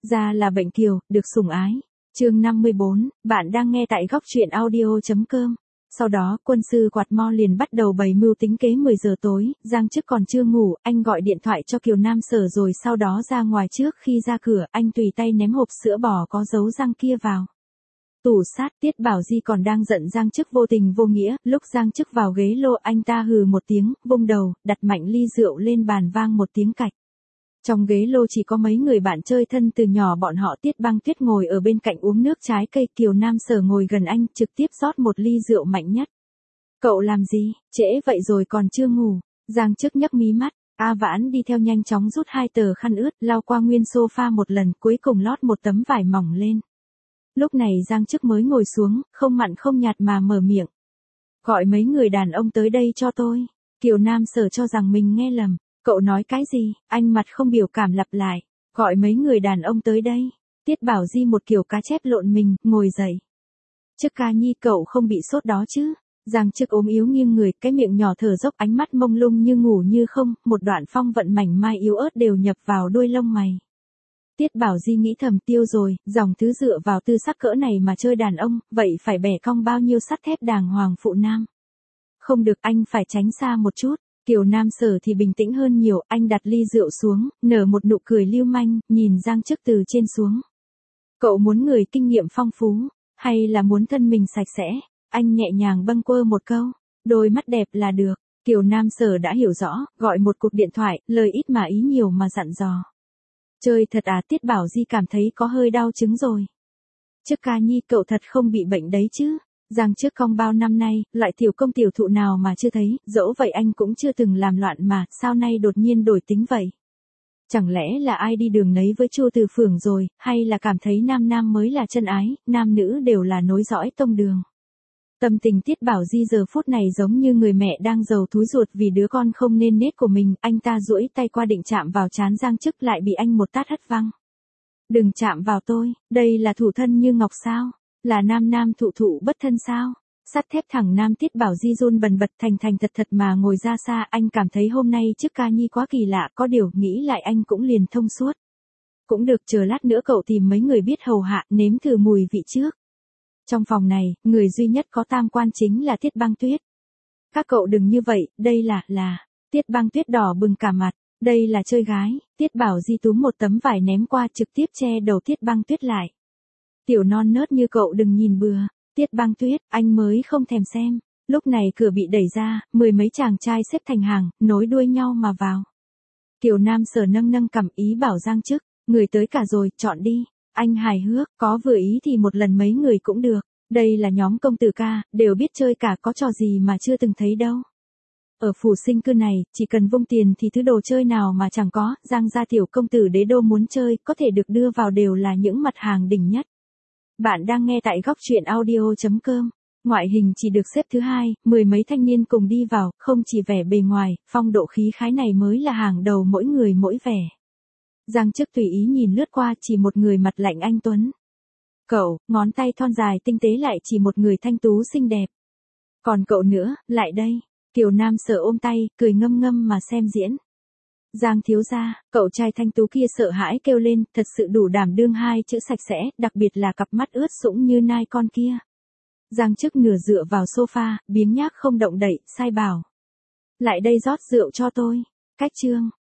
Ra là bệnh kiều, được sủng ái. Chương 54, bạn đang nghe tại góc truyện audio.com. Sau đó, quân sư Quạt Mo liền bắt đầu bày mưu tính kế 10 giờ tối, Giang Chức còn chưa ngủ, anh gọi điện thoại cho Kiều Nam Sở rồi sau đó ra ngoài trước khi ra cửa, anh tùy tay ném hộp sữa bò có dấu răng kia vào tủ sát. Tiết Bảo Di còn đang giận Giang Chức vô tình vô nghĩa, lúc Giang Chức vào ghế lô anh ta hừ một tiếng, vung đầu, đặt mạnh ly rượu lên bàn vang một tiếng cạch. Trong ghế lô chỉ có mấy người bạn chơi thân từ nhỏ bọn họ. Tiết Băng Tuyết ngồi ở bên cạnh uống nước trái cây, Kiều Nam Sở ngồi gần anh, trực tiếp rót một ly rượu mạnh nhất. Cậu làm gì, trễ vậy rồi còn chưa ngủ? Giang Chức nhấc mí mắt, A Vãn đi theo nhanh chóng rút 2 tờ khăn ướt, lau qua nguyên sofa một lần, cuối cùng lót một tấm vải mỏng lên. Lúc này Giang Chức mới ngồi xuống, không mặn không nhạt mà mở miệng. Gọi mấy người đàn ông tới đây cho tôi. Kiều Nam Sở cho rằng mình nghe lầm. Cậu nói cái gì? Anh mặt không biểu cảm lặp lại. Gọi mấy người đàn ông tới đây. Tiết Bảo Di một kiểu cá chép lộn mình, ngồi dậy. Chức ca nhi cậu không bị sốt đó chứ? Giang Chức ốm yếu nghiêng người, cái miệng nhỏ thở dốc, ánh mắt mông lung như ngủ như không, một đoạn phong vận mảnh mai yếu ớt đều nhập vào đuôi lông mày. Tiết Bảo Di nghĩ thầm tiêu rồi, dòng thứ dựa vào tư sắc cỡ này mà chơi đàn ông, vậy phải bẻ cong bao nhiêu sắt thép đàng hoàng phụ nam. Không được, anh phải tránh xa một chút. Kiều Nam Sở thì bình tĩnh hơn nhiều, anh đặt ly rượu xuống, nở một nụ cười lưu manh, nhìn Giang Chức từ trên xuống. Cậu muốn người kinh nghiệm phong phú, hay là muốn thân mình sạch sẽ? Anh nhẹ nhàng bâng quơ một câu, đôi mắt đẹp là được. Kiều Nam Sở đã hiểu rõ, gọi một cuộc điện thoại, lời ít mà ý nhiều mà dặn dò. Chơi thật à? Tiết Bảo Di cảm thấy có hơi đau trứng rồi. Chức ca nhi cậu thật không bị bệnh đấy chứ? Giang Chức cong bao năm nay, loại tiểu công tiểu thụ nào mà chưa thấy, dẫu vậy anh cũng chưa từng làm loạn mà, sao nay đột nhiên đổi tính vậy? Chẳng lẽ là ai đi đường nấy với Chu Từ Phường rồi, hay là cảm thấy nam nam mới là chân ái, nam nữ đều là nối dõi tông đường? Tâm tình Tiết Bảo Di giờ phút này giống như người mẹ đang giàu thúi ruột vì đứa con không nên nết của mình, anh ta duỗi tay qua định chạm vào trán Giang Chức lại bị anh một tát hất văng. Đừng chạm vào tôi, đây là thủ thân như ngọc sao? Là nam nam thụ thụ bất thân sao? Sắt thép thẳng nam. Tiết Bảo Di run bần bật thành thành thật thật mà ngồi ra xa, anh cảm thấy hôm nay Chức ca nhi quá kỳ lạ, có điều nghĩ lại anh cũng liền thông suốt. Cũng được, chờ lát nữa cậu tìm mấy người biết hầu hạ, nếm thử mùi vị trước. Trong phòng này, người duy nhất có tam quan chính là Tiết Băng Tuyết. Các cậu đừng như vậy, đây là. Tiết Băng Tuyết đỏ bừng cả mặt, đây là chơi gái. Tiết Bảo Di túm một tấm vải ném qua, trực tiếp che đầu Tiết Băng Tuyết lại. Tiểu non nớt như cậu đừng nhìn bừa. Tiết Băng Tuyết, anh mới không thèm xem. Lúc này cửa bị đẩy ra, 10 mấy chàng trai xếp thành hàng, nối đuôi nhau mà vào. Kiều Nam Sở nâng nâng cằm, ý bảo Giang Chức, người tới cả rồi, chọn đi. Anh hài hước, có vừa ý thì một lần mấy người cũng được. Đây là nhóm công tử ca, đều biết chơi cả, có trò gì mà chưa từng thấy đâu. Ở phủ Sinh Cư này, chỉ cần vung tiền thì thứ đồ chơi nào mà chẳng có, Giang gia tiểu công tử đế đô muốn chơi, có thể được đưa vào đều là những mặt hàng đỉnh nhất. Bạn đang nghe tại góc truyện audio.com. Ngoại hình chỉ được xếp thứ 2, 10 mấy thanh niên cùng đi vào, không chỉ vẻ bề ngoài, phong độ khí khái này mới là hàng đầu, mỗi người mỗi vẻ. Giang Chức tùy ý nhìn lướt qua, chỉ một người mặt lạnh anh tuấn. Cậu, ngón tay thon dài tinh tế lại chỉ một người thanh tú xinh đẹp. Còn cậu nữa, lại đây. Kiều Nam Sở ôm tay, cười ngâm ngâm mà xem diễn. Giang thiếu gia, cậu trai thanh tú kia sợ hãi kêu lên, thật sự đủ đảm đương hai chữ sạch sẽ, đặc biệt là cặp mắt ướt sũng như nai con kia. Giang Chức nửa dựa vào sofa, biếng nhác không động đậy, sai bảo. Lại đây rót rượu cho tôi. Cách chương.